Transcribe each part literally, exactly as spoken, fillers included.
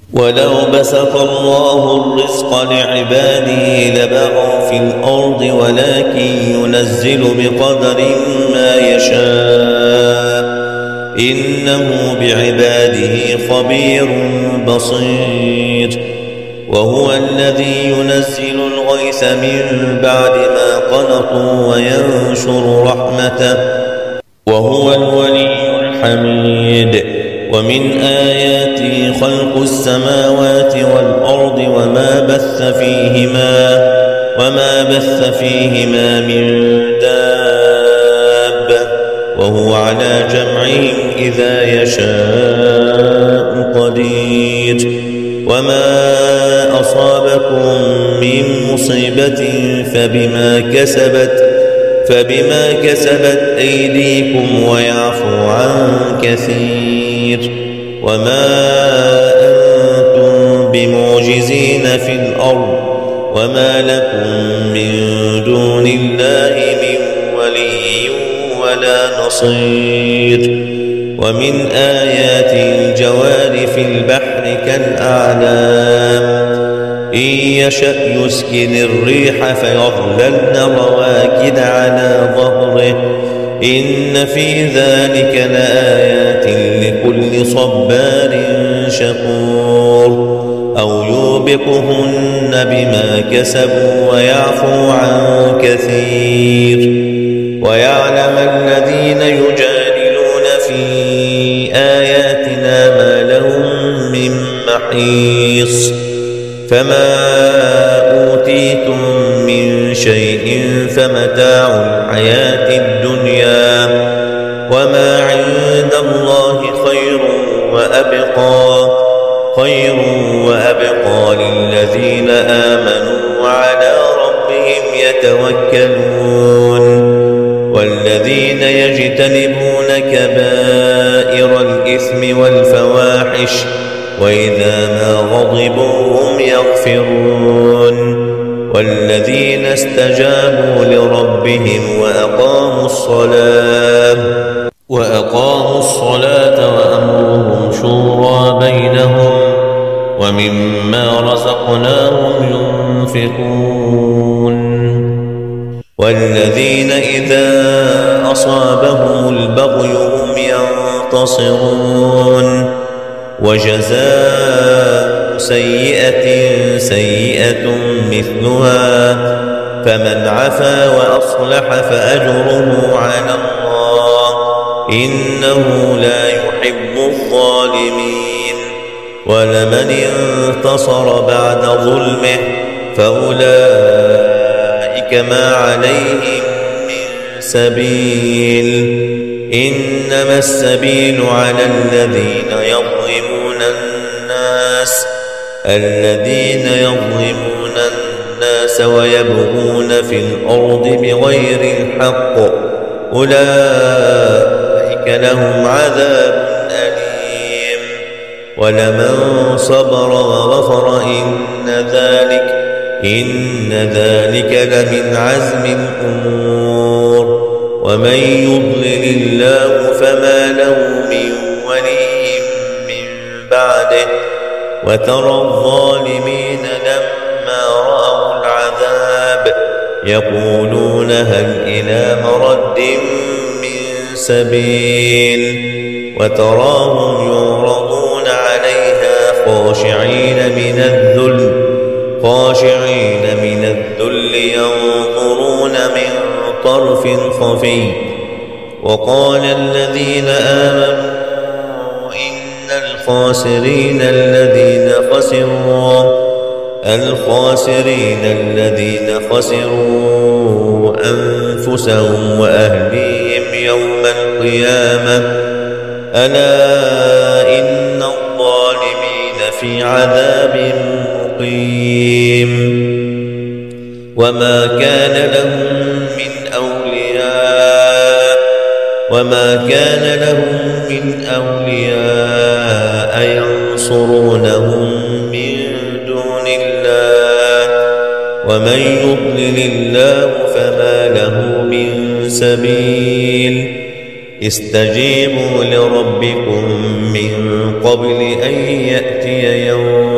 ولو بسط الله الرزق لعباده لبغوا في الأرض ولكن ينزل بقدر ما يشاء إنه بعباده خبير بصير. وهو الذي ينزل الغيث من بعد ما قنطوا وينشر رحمته وهو الولي الحميد. ومن آياته خلق السماوات والأرض وما بث فيهما وما بث فيهما من دابة وهو على جمعهم إذا يشاء قدير. وما أصابكم من مصيبة فبما كسبت فبما كسبت أيديكم ويعفو عن كثير. وما أنتم بمعجزين في الأرض وما لكم من دون الله من ولي ولا نصير. ومن آيات الجوار في البحر كالأعلام إن يشأ يسكن الريح فيظللن رواكد على ظهره إن في ذلك لآيات لكل صبار شكور. أو يوبقهن بما كسبوا ويعفو عن كثير. ويعلم الذين يجادلون في آياتنا ما لهم من محيص. فما أوتيتم من شيء فمتاع الحياة الدنيا وما عند الله خير وأبقى خير وأبقى للذين آمنوا وعلى ربهم يتوكلون. والذين يجتنبون كبائر الإثم والفواحش وإذا ما غضبوا هم يغفرون. والذين استجابوا لربهم وأقاموا الصلاة وأقاموا الصلاة وأمرهم شورى بينهم ومما رزقناهم ينفقون. والذين إذا أصابهم البغي هم ينتصرون. وجزاء سيئة سيئة مثلها فمن عفا وأصلح فأجره على الله إنه لا يحب الظالمين. ولمن انتصر بعد ظلمه فأولئك ما عليهم من سبيل إنما السبيل على الذين يظلمون الناس الذين يظلمون الناس ويبغون في الأرض بغير الحق أولئك لهم عذاب أليم. ولمن صبر وغفر إن ذلك إن ذلك لمن عزم الأمور. ومن يضلل الله فما له من ولي من بعده وترى الظالمين لما رأوا العذاب يقولون هل إلى مرد من سبيل. وتراهم يعرضون عليها خاشعين من الذل خاشعين من الذل ينظرون من طرف خفي. وقال الذين آمنوا إن الخاسرين الذين خسروا الخاسرين الذين خسروا أنفسهم وأهليهم يوم القيامة ألا إن الظالمين في عذاب مقيم. وما كان لهم من أولياء وما كان لهم من أولياء ينصرونهم من دون الله ومن يضلل الله فما له من سبيل. استجيبوا لربكم من قبل أن يأتي يوم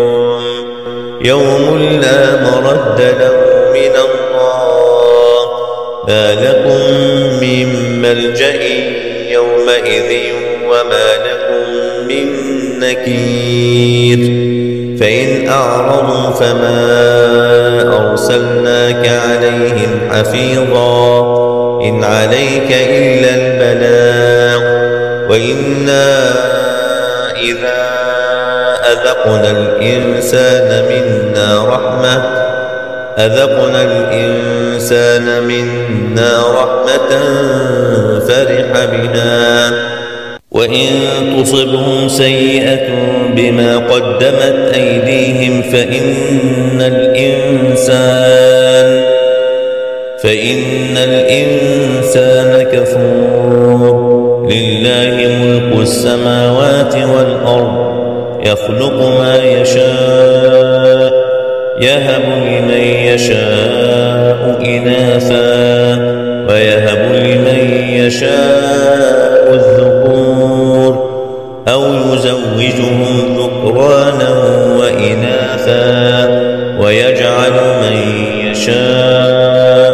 يوم لا مرد له من الله ما لكم من ملجأ يومئذ وما لكم من نكير فإن أعرضوا فما أرسلناك عليهم حفيظا إن عليك إلا البلاغ وإنا إذا أذقنا الإنسان منا رحمة أذقنا الإنسان منا رحمة فرح بها وإن تصبهم سيئة بما قدمت أيديهم فإن الإنسان فإن الإنسان كفور لله ملك السماوات والأرض يخلق ما يشاء يهب لمن يشاء إناثا ويهب لمن يشاء الذكور أو يزوجهم ذكرانا وإناثا ويجعل من يشاء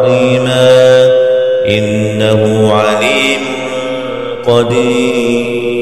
عقيما إنه عليم قدير.